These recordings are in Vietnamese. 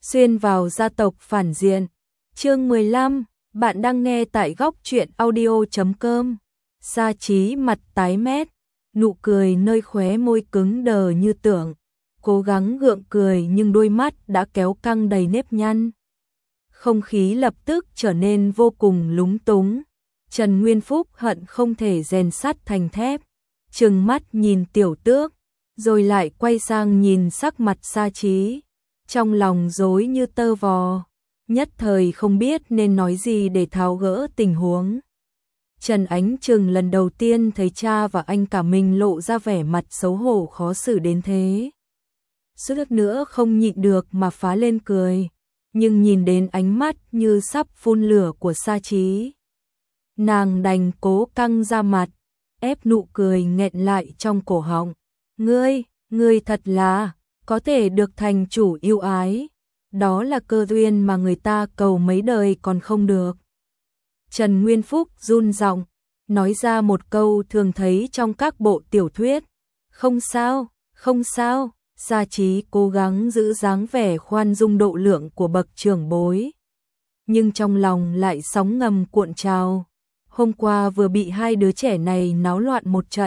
xuyên vào gia tộc phản diện. Chương 15, bạn đang nghe tại góc truyện audio.com. Sa Chí mặt tái mét, nụ cười nơi khóe môi cứng đờ như tượng, cố gắng gượng cười nhưng đôi mắt đã kéo căng đầy nếp nhăn. Không khí lập tức trở nên vô cùng lúng túng. Trần Nguyên Phúc hận không thể rèn sắt thành thép, trừng mắt nhìn Tiểu Tước, rồi lại quay sang nhìn sắc mặt Sa Chí, trong lòng rối như tơ vò, nhất thời không biết nên nói gì để tháo gỡ tình huống. Trần Ánh Trừng lần đầu tiên thấy cha và anh cả mình lộ ra vẻ mặt xấu hổ khó xử đến thế. Suýt nữa không nhịn được mà phá lên cười, nhưng nhìn đến ánh mắt như sắp phun lửa của Sa Chí, nàng đành cố căng ra mặt, ép nụ cười nghẹn lại trong cổ họng. Ngươi thật là có thể được thành chủ yêu ái, đó là cơ duyên mà người ta cầu mấy đời còn không được. Trần Nguyên Phúc run giọng, nói ra một câu thường thấy trong các bộ tiểu thuyết. Không sao, không sao. Sa Chí cố gắng giữ dáng vẻ khoan dung độ lượng của bậc trưởng bối, nhưng trong lòng lại sóng ngầm cuộn trào. Hôm qua vừa bị hai đứa trẻ này náo loạn một trận,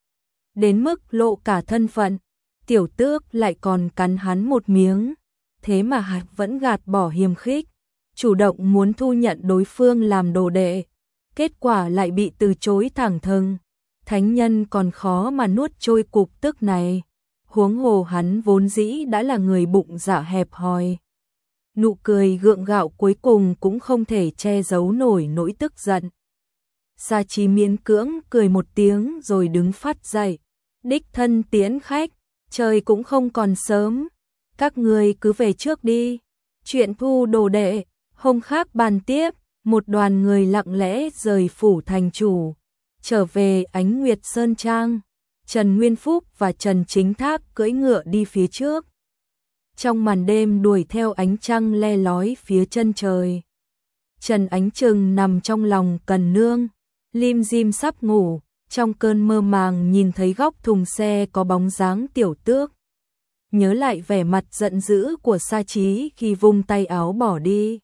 đến mức lộ cả thân phận. Tiểu Tước lại còn cắn hắn một miếng, thế mà hắn vẫn gạt bỏ hiềm khích, chủ động muốn thu nhận đối phương làm đồ đệ, kết quả lại bị từ chối thẳng thừng. Thánh nhân còn khó mà nuốt trôi cục tức này, huống hồ hắn vốn dĩ đã là người bụng dạ hẹp hòi. Nụ cười gượng gạo cuối cùng cũng không thể che giấu nổi nỗi tức giận. Sa Chí miễn cưỡng cười một tiếng rồi đứng phát dậy, đích thân tiễn khách, trời cũng không còn sớm, các ngươi cứ về trước đi, chuyện thu đồ đệ, hôm khác bàn tiếp. Một đoàn người lặng lẽ rời phủ thành chủ, trở về Ánh Nguyệt Sơn Trang. Trần Nguyên Phúc và Trần Chính Thác cưỡi ngựa đi phía trước, trong màn đêm đuổi theo ánh trăng le lói phía chân trời. Trần Ánh Trừng nằm trong lòng Cần Nương, lim dim sắp ngủ, trong cơn mơ màng nhìn thấy góc thùng xe có bóng dáng Tiểu Tước. Nhớ lại vẻ mặt giận dữ của Sa Chí khi vung tay áo bỏ đi,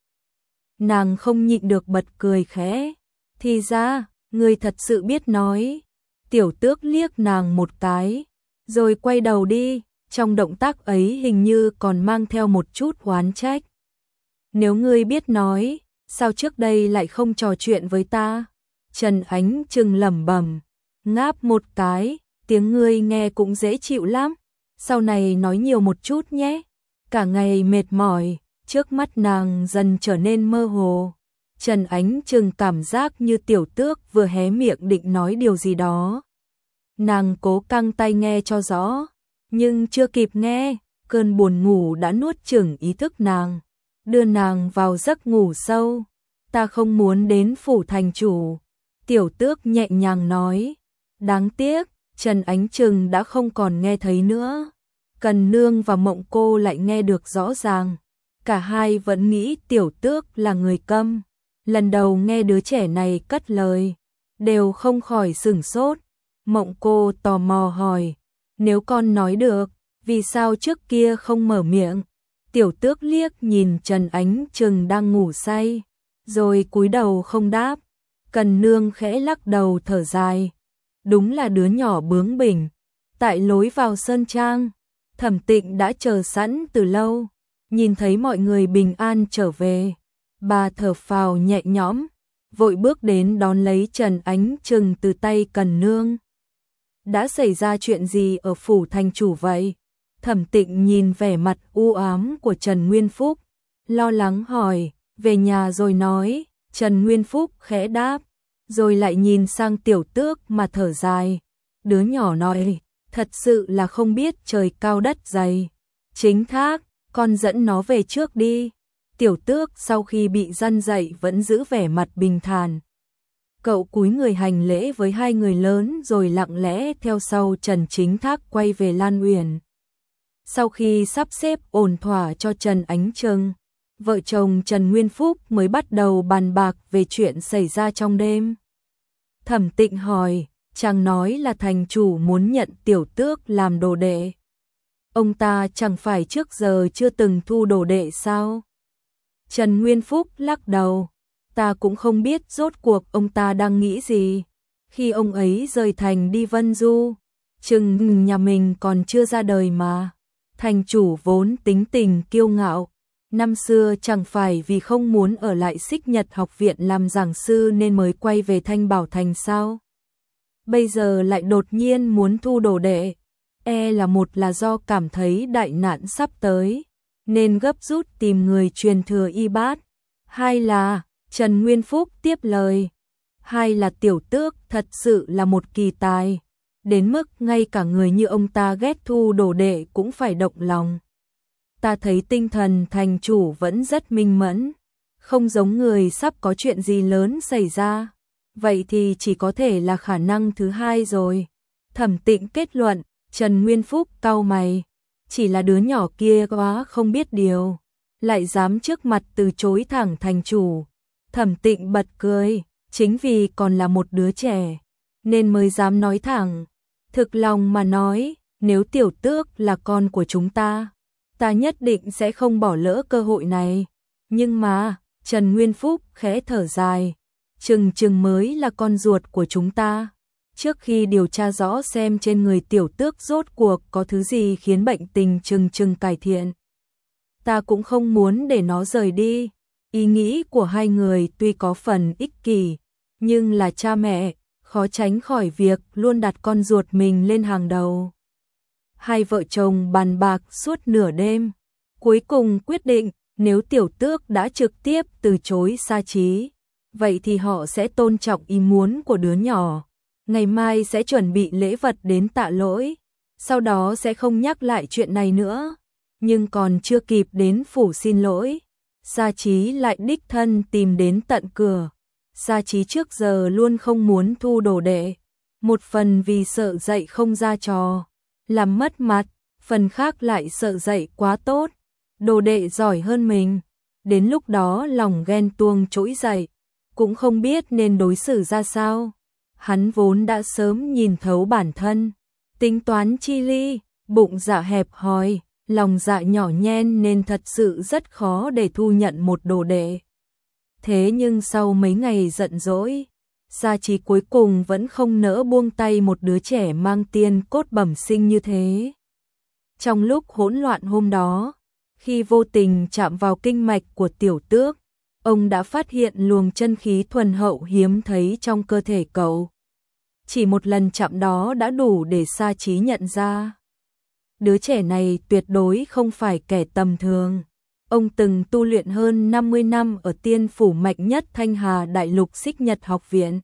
nàng không nhịn được bật cười khẽ. Thì ra, ngươi thật sự biết nói. Tiểu Tước liếc nàng một cái, rồi quay đầu đi, trong động tác ấy hình như còn mang theo một chút oán trách. Nếu ngươi biết nói, sao trước đây lại không trò chuyện với ta? Trần Ánh Trừng lẩm bẩm, ngáp một cái, tiếng ngươi nghe cũng dễ chịu lắm, sau này nói nhiều một chút nhé. Cả ngày mệt mỏi, trước mắt nàng dần trở nên mơ hồ. Trần Ánh Trừng cảm giác như Tiểu Tước vừa hé miệng định nói điều gì đó. Nàng cố căng tay nghe cho rõ, nhưng chưa kịp nghe, cơn buồn ngủ đã nuốt chửng ý thức nàng, đưa nàng vào giấc ngủ sâu. Ta không muốn đến phủ thành chủ, Tiểu Tước nhẹ nhàng nói. Đáng tiếc, Trần Ánh Trừng đã không còn nghe thấy nữa. Cần Nương và Mộng Cô lại nghe được rõ ràng. Cả hai vẫn nghĩ Tiểu Tước là người câm. Lần đầu nghe đứa trẻ này cất lời, đều không khỏi sửng sốt. Mộng Cô tò mò hỏi, nếu con nói được, vì sao trước kia không mở miệng? Tiểu Tước liếc nhìn Trần Ánh Trừng đang ngủ say, rồi cúi đầu không đáp. Cần Nương khẽ lắc đầu thở dài, đúng là đứa nhỏ bướng bỉnh. Tại lối vào sơn trang, Thẩm Tịnh đã chờ sẵn từ lâu, nhìn thấy mọi người bình an trở về, bà thở phào nhẹ nhõm, vội bước đến đón lấy Trần Ánh Trừng từ tay Cần Nương. Đã xảy ra chuyện gì ở phủ thành chủ vậy? Thẩm Tịnh nhìn vẻ mặt u ám của Trần Nguyên Phúc, lo lắng hỏi. Về nhà rồi nói. Trần Nguyên Phúc khẽ đáp, rồi lại nhìn sang Tiểu Tước mà thở dài. Đứa nhỏ nói, thật sự là không biết trời cao đất dày. Chính Thác, con dẫn nó về trước đi. Tiểu Tước sau khi bị răn dậy vẫn giữ vẻ mặt bình thản. Cậu cúi người hành lễ với hai người lớn rồi lặng lẽ theo sau Trần Chính Thác quay về Lan Uyển. Sau khi sắp xếp ổn thỏa cho Trần Ánh Trừng, vợ chồng Trần Nguyên Phúc mới bắt đầu bàn bạc về chuyện xảy ra trong đêm. Thẩm Tịnh hỏi, chàng nói là thành chủ muốn nhận Tiểu Tước làm đồ đệ. ông ta chẳng phải trước giờ chưa từng thu đồ đệ sao? Trần Nguyên Phúc lắc đầu, ta cũng không biết rốt cuộc ông ta đang nghĩ gì. Khi ông ấy rời thành đi Vân Du, chừng nhà mình còn chưa ra đời mà. Thành chủ vốn tính tình kiêu ngạo, năm xưa chẳng phải vì không muốn ở lại Xích Nhật học viện làm giảng sư nên mới quay về Thanh Bảo Thành sao? Bây giờ lại đột nhiên muốn thu đồ đệ, một là do cảm thấy đại nạn sắp tới, nên gấp rút tìm người truyền thừa y bát. Hai là, Trần Nguyên Phúc tiếp lời, hai là Tiểu Tước thật sự là một kỳ tài, đến mức ngay cả người như ông ta ghét thu đồ đệ cũng phải động lòng. Ta thấy tinh thần thành chủ vẫn rất minh mẫn, không giống người sắp có chuyện gì lớn xảy ra. Vậy thì chỉ có thể là khả năng thứ hai rồi. Thẩm Tịnh kết luận. Trần Nguyên Phúc cau mày, chỉ là đứa nhỏ kia quá không biết điều, lại dám trước mặt từ chối thẳng thành chủ. Thẩm Tịnh bật cười, chính vì còn là một đứa trẻ, nên mới dám nói thẳng. Thực lòng mà nói, nếu Tiểu Tước là con của chúng ta nhất định sẽ không bỏ lỡ cơ hội này. Nhưng mà, Trần Nguyên Phúc khẽ thở dài, chừng mới là con ruột của chúng ta. Trước khi điều tra rõ xem trên người Tiểu Tước rốt cuộc có thứ gì khiến bệnh tình chừng cải thiện, ta cũng không muốn để nó rời đi. Ý nghĩ của hai người tuy có phần ích kỷ, nhưng là cha mẹ, khó tránh khỏi việc luôn đặt con ruột mình lên hàng đầu. Hai vợ chồng bàn bạc suốt nửa đêm, cuối cùng quyết định nếu Tiểu Tước đã trực tiếp từ chối Sa Chí, vậy thì họ sẽ tôn trọng ý muốn của đứa nhỏ. Ngày mai sẽ chuẩn bị lễ vật đến tạ lỗi, sau đó sẽ không nhắc lại chuyện này nữa. Nhưng còn chưa kịp đến phủ xin lỗi, Sa Chí lại đích thân tìm đến tận cửa. Sa Chí trước giờ luôn không muốn thu đồ đệ, một phần vì sợ dạy không ra trò, làm mất mặt, phần khác lại sợ dạy quá tốt, đồ đệ giỏi hơn mình. Đến lúc đó lòng ghen tuông trỗi dậy, cũng không biết nên đối xử ra sao. Hắn vốn đã sớm nhìn thấu bản thân, tính toán chi ly, bụng dạ hẹp hòi, lòng dạ nhỏ nhen nên thật sự rất khó để thu nhận một đồ đệ. Thế nhưng sau mấy ngày giận dỗi, Sa Chí cuối cùng vẫn không nỡ buông tay một đứa trẻ mang tiên cốt bẩm sinh như thế. Trong lúc hỗn loạn hôm đó, khi vô tình chạm vào kinh mạch của Tiểu Tước, ông đã phát hiện luồng chân khí thuần hậu hiếm thấy trong cơ thể cậu. Chỉ một lần chạm đó đã đủ để Sa Chí nhận ra. Đứa trẻ này tuyệt đối không phải kẻ tầm thường. Ông từng tu luyện hơn 50 năm ở tiên phủ mạnh nhất Thanh Hà Đại Lục Xích Nhật học viện,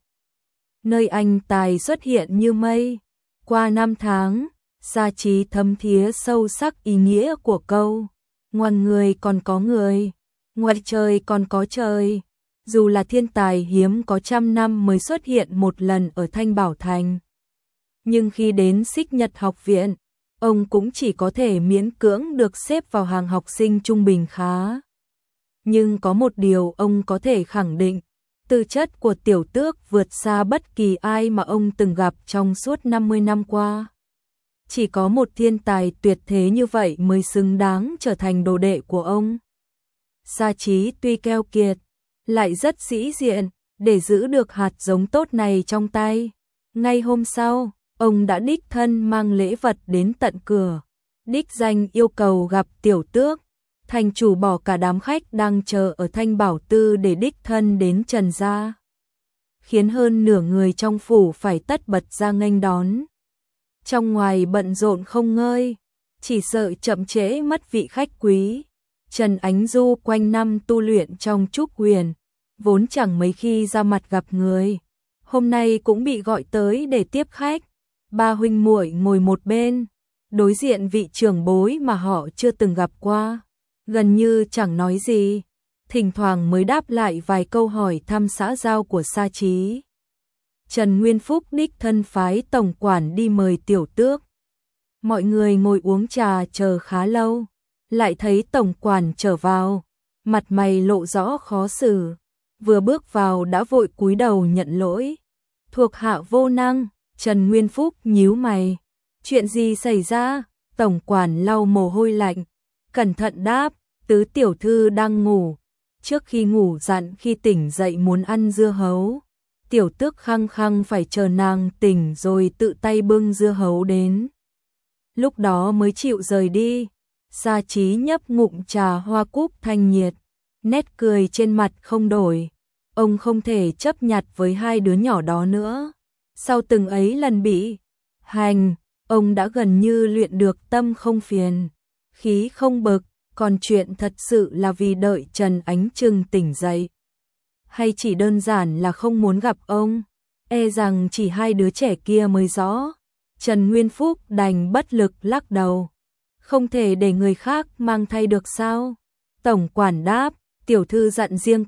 nơi anh tài xuất hiện như mây. Qua năm tháng, Sa Chí thấm thía sâu sắc ý nghĩa của câu ngoài người còn có người, ngoài trời còn có trời. Dù là thiên tài hiếm có trăm năm mới xuất hiện một lần ở Thanh Bảo Thành, nhưng khi đến Xích Nhật học viện, ông cũng chỉ có thể miễn cưỡng được xếp vào hàng học sinh trung bình khá. Nhưng có một điều ông có thể khẳng định, tư chất của Tiểu Tước vượt xa bất kỳ ai mà ông từng gặp trong suốt 50 năm qua. Chỉ có một thiên tài tuyệt thế như vậy mới xứng đáng trở thành đồ đệ của ông. Sa Chí tuy keo kiệt, lại rất sĩ diện, để giữ được hạt giống tốt này trong tay. Ngay hôm sau, ông đã đích thân mang lễ vật đến tận cửa, đích danh yêu cầu gặp Tiểu Tước. Thành chủ bỏ cả đám khách đang chờ ở Thanh Bảo Tư để đích thân đến Trần gia, khiến hơn nửa người trong phủ phải tất bật ra nghênh đón. Trong ngoài bận rộn không ngơi, chỉ sợ chậm trễ mất vị khách quý. Trần Ánh Du quanh năm tu luyện trong Trúc Huyền, vốn chẳng mấy khi ra mặt gặp người, hôm nay cũng bị gọi tới để tiếp khách. Ba huynh muội ngồi một bên, đối diện vị trưởng bối mà họ chưa từng gặp qua, gần như chẳng nói gì, thỉnh thoảng mới đáp lại vài câu hỏi thăm xã giao của Sa Chí. Trần Nguyên Phúc đích thân phái tổng quản đi mời Tiểu Tước. Mọi người ngồi uống trà chờ khá lâu, lại thấy tổng quản trở vào, mặt mày lộ rõ khó xử, vừa bước vào đã vội cúi đầu nhận lỗi. Thuộc hạ vô năng. Trần Nguyên Phúc nhíu mày, chuyện gì xảy ra? Tổng quản lau mồ hôi lạnh, cẩn thận đáp, tứ tiểu thư đang ngủ. Trước khi ngủ dặn khi tỉnh dậy muốn ăn dưa hấu. Tiểu tước khăng khăng phải chờ nàng tỉnh rồi tự tay bưng dưa hấu đến. Lúc đó mới chịu rời đi. Sa Chí nhấp ngụm trà hoa cúc thanh nhiệt, nét cười trên mặt không đổi. Ông không thể chấp nhặt với hai đứa nhỏ đó nữa. Sau từng ấy lần bị hành, ông đã gần như luyện được tâm không phiền, khí không bực, còn chuyện thật sự là vì đợi Trần Ánh Trừng tỉnh dậy. Hay chỉ đơn giản là không muốn gặp ông, e rằng chỉ hai đứa trẻ kia mới rõ. Trần Nguyên Phúc đành bất lực lắc đầu. Không thể để người khác mang thay được sao? Tổng quản đáp, tiểu thư dặn riêng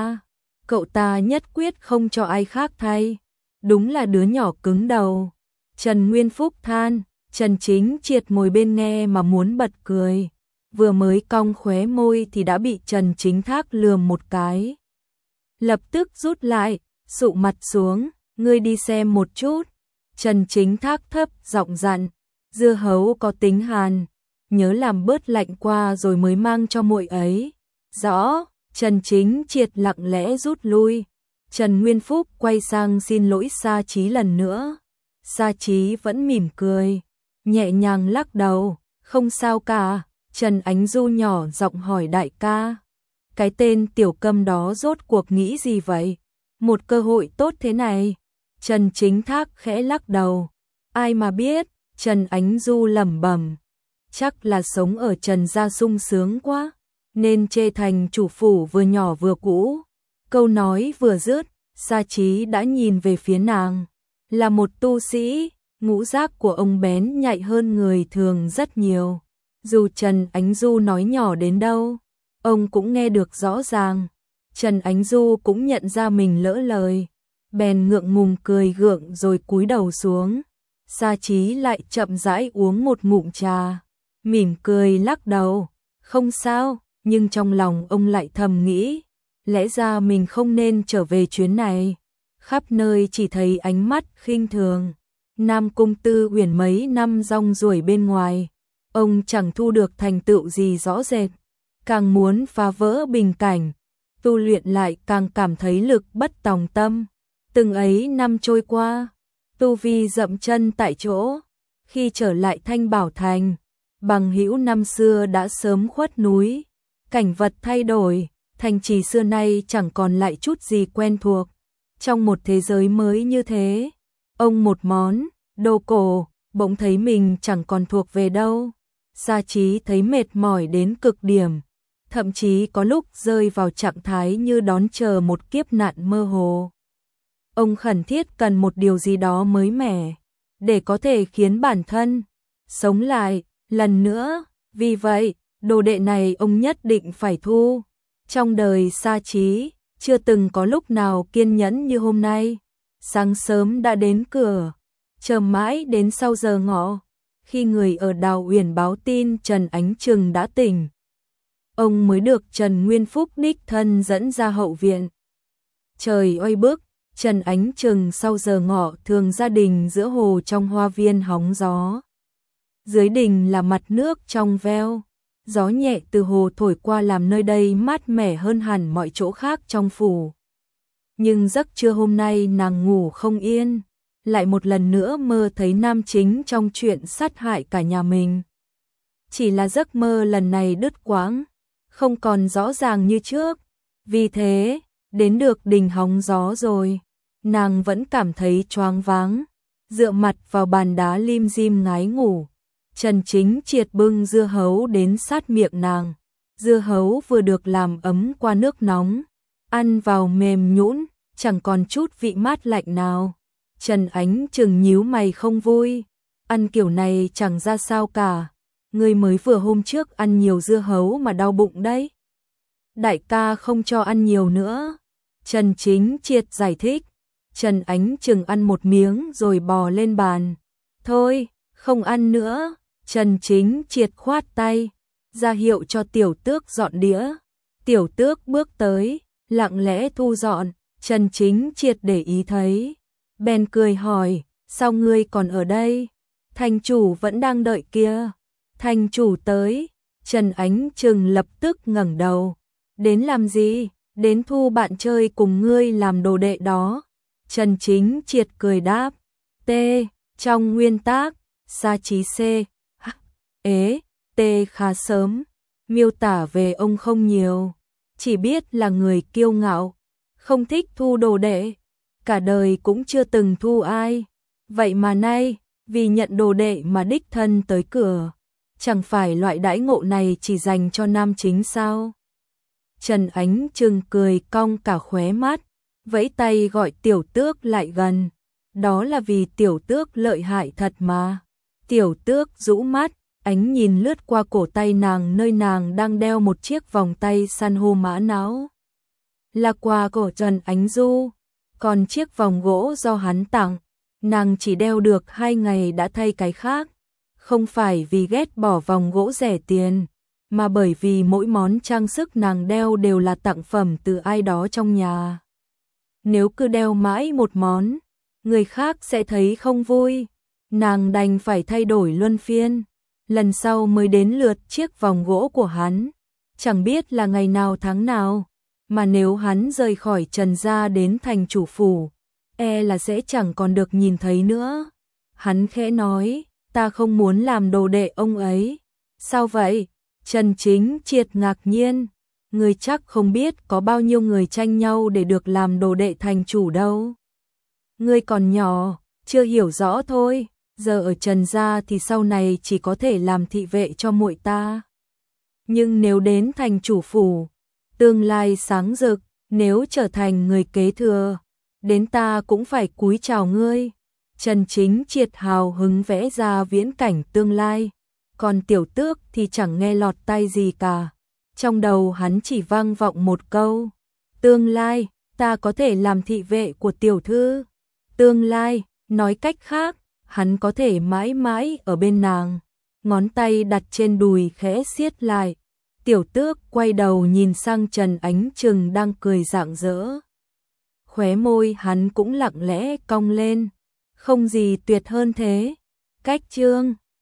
cậu ta nhất quyết không cho ai khác thay. Đúng là đứa nhỏ cứng đầu. Trần Nguyên Phúc than, Trần Chính Triệt ngồi bên nghe mà muốn bật cười. Vừa mới cong khóe môi thì đã bị Trần Chính Thác lườm một cái. Lập tức rút lại, sụ mặt xuống, ngươi đi xem một chút. Trần Chính Thác thấp giọng dặn, dưa hấu có tính hàn, nhớ làm bớt lạnh qua rồi mới mang cho muội ấy. Rõ. Trần Chính Triệt lặng lẽ rút lui. Trần Nguyên Phúc quay sang xin lỗi Sa Chí lần nữa. Sa Chí vẫn mỉm cười, nhẹ nhàng lắc đầu, không sao cả. Trần Ánh Du nhỏ giọng hỏi đại ca, cái tên tiểu câm đó rốt cuộc nghĩ gì vậy? Một cơ hội tốt thế này. Trần Chính Thác khẽ lắc đầu, ai mà biết. Trần Ánh Du lẩm bẩm, chắc là sống ở Trần gia sung sướng quá, nên chê thành chủ phủ vừa nhỏ vừa cũ. Câu nói vừa dứt, Sa Chí đã nhìn về phía nàng. Là một tu sĩ, ngũ giác của ông bén nhạy hơn người thường rất nhiều. Dù Trần Ánh Du nói nhỏ đến đâu, ông cũng nghe được rõ ràng. Trần Ánh Du cũng nhận ra mình lỡ lời, bèn ngượng ngùng cười gượng rồi cúi đầu xuống. Sa Chí lại chậm rãi uống một ngụm trà, mỉm cười lắc đầu, không sao, nhưng trong lòng ông lại thầm nghĩ, lẽ ra mình không nên trở về chuyến này. Khắp nơi chỉ thấy ánh mắt khinh thường. Nam Cung Tư Uyển mấy năm rong ruổi bên ngoài, ông chẳng thu được thành tựu gì rõ rệt, càng muốn phá vỡ bình cảnh, tu luyện lại càng cảm thấy lực bất tòng tâm. Từng ấy năm trôi qua, tu vi dậm chân tại chỗ. Khi trở lại Thanh Bảo Thành, bằng hữu năm xưa đã sớm khuất núi, cảnh vật thay đổi, thành trì xưa nay chẳng còn lại chút gì quen thuộc. Trong một thế giới mới như thế, ông một món đồ cổ, bỗng thấy mình chẳng còn thuộc về đâu. Sa Chí thấy mệt mỏi đến cực điểm, thậm chí có lúc rơi vào trạng thái như đón chờ một kiếp nạn mơ hồ. Ông khẩn thiết cần một điều gì đó mới mẻ, để có thể khiến bản thân sống lại lần nữa. Vì vậy, đồ đệ này ông nhất định phải thu. Trong đời Sa Chí, chưa từng có lúc nào kiên nhẫn như hôm nay. Sáng sớm đã đến cửa, chờ mãi đến sau giờ ngọ, khi người ở Đào Uyển báo tin Trần Ánh Trừng đã tỉnh, ông mới được Trần Nguyên Phúc đích thân dẫn ra hậu viện. Trời oi bức, Trần Ánh Trừng sau giờ ngọ thường gia đình giữa hồ trong hoa viên hóng gió. Dưới đình là mặt nước trong veo, gió nhẹ từ hồ thổi qua làm nơi đây mát mẻ hơn hẳn mọi chỗ khác trong phủ. Nhưng giấc trưa hôm nay nàng ngủ không yên, lại một lần nữa mơ thấy nam chính trong chuyện sát hại cả nhà mình. Chỉ là giấc mơ lần này đứt quãng, không còn rõ ràng như trước. Vì thế, đến được đình hóng gió rồi, nàng vẫn cảm thấy choáng váng, dựa mặt vào bàn đá lim dim ngái ngủ. Trần Chính Triệt bưng dưa hấu đến sát miệng nàng. Dưa hấu vừa được làm ấm qua nước nóng, ăn vào mềm nhũn, chẳng còn chút vị mát lạnh nào. Trần Ánh Trừng nhíu mày không vui, ăn kiểu này chẳng ra sao cả. Ngươi mới vừa hôm trước ăn nhiều dưa hấu mà đau bụng đấy. Đại ca không cho ăn nhiều nữa. Trần Chính Triệt giải thích. Trần Ánh Trừng ăn một miếng rồi bò lên bàn. Thôi, không ăn nữa. Trần Chính Triệt khoát tay, ra hiệu cho Tiểu Tước dọn đĩa. Tiểu Tước bước tới, lặng lẽ thu dọn. Trần Chính Triệt để ý thấy, bèn cười hỏi, sao ngươi còn ở đây? Thành chủ vẫn đang đợi kia. Thành chủ tới, Trần Ánh Trừng lập tức ngẩng đầu. Đến làm gì? Đến thu bạn chơi cùng ngươi làm đồ đệ đó. Trần Chính Triệt cười đáp. T. Trong nguyên tác, sa chí C. H. Ế. T khá sớm. Miêu tả về ông không nhiều. Chỉ biết là người kiêu ngạo. Không thích thu đồ đệ. Cả đời cũng chưa từng thu ai. Vậy mà nay, vì nhận đồ đệ mà đích thân tới cửa. Chẳng phải loại đãi ngộ này chỉ dành cho nam chính sao? Trần Ánh Trừng cười cong cả khóe mắt, vẫy tay gọi Tiểu Tước lại gần. Đó là vì Tiểu Tước lợi hại thật mà. Tiểu Tước rũ mắt, ánh nhìn lướt qua cổ tay nàng nơi nàng đang đeo một chiếc vòng tay san hô mã não. Là quà của Trần Ánh Du, còn chiếc vòng gỗ do hắn tặng, nàng chỉ đeo được 2 ngày đã thay cái khác. Không phải vì ghét bỏ vòng gỗ rẻ tiền, mà bởi vì mỗi món trang sức nàng đeo đều là tặng phẩm từ ai đó trong nhà. Nếu cứ đeo mãi một món, người khác sẽ thấy không vui, nàng đành phải thay đổi luân phiên. Lần sau mới đến lượt chiếc vòng gỗ của hắn, chẳng biết là ngày nào tháng nào, mà nếu hắn rời khỏi Trần gia đến thành chủ phủ, là sẽ chẳng còn được nhìn thấy nữa. Hắn khẽ nói, ta không muốn làm đồ đệ ông ấy. Sao vậy? Trần Chính Triệt ngạc nhiên, người chắc không biết có bao nhiêu người tranh nhau để được làm đồ đệ thành chủ đâu. Ngươi còn nhỏ, chưa hiểu rõ thôi, giờ ở Trần gia thì sau này chỉ có thể làm thị vệ cho muội ta. Nhưng nếu đến thành chủ phủ, tương lai sáng rực, nếu trở thành người kế thừa, đến ta cũng phải cúi chào ngươi. Trần Chính Triệt hào hứng vẽ ra viễn cảnh tương lai, còn Tiểu Tước thì chẳng nghe lọt tai gì cả. Trong đầu hắn chỉ vang vọng một câu, tương lai, ta có thể làm thị vệ của tiểu thư. Tương lai, nói cách khác, hắn có thể mãi mãi ở bên nàng. Ngón tay đặt trên đùi khẽ siết lại. Tiểu Tước quay đầu nhìn sang Trần Ánh Trừng đang cười rạng rỡ. Khóe môi hắn cũng lặng lẽ cong lên. Không gì tuyệt hơn thế. Cách chương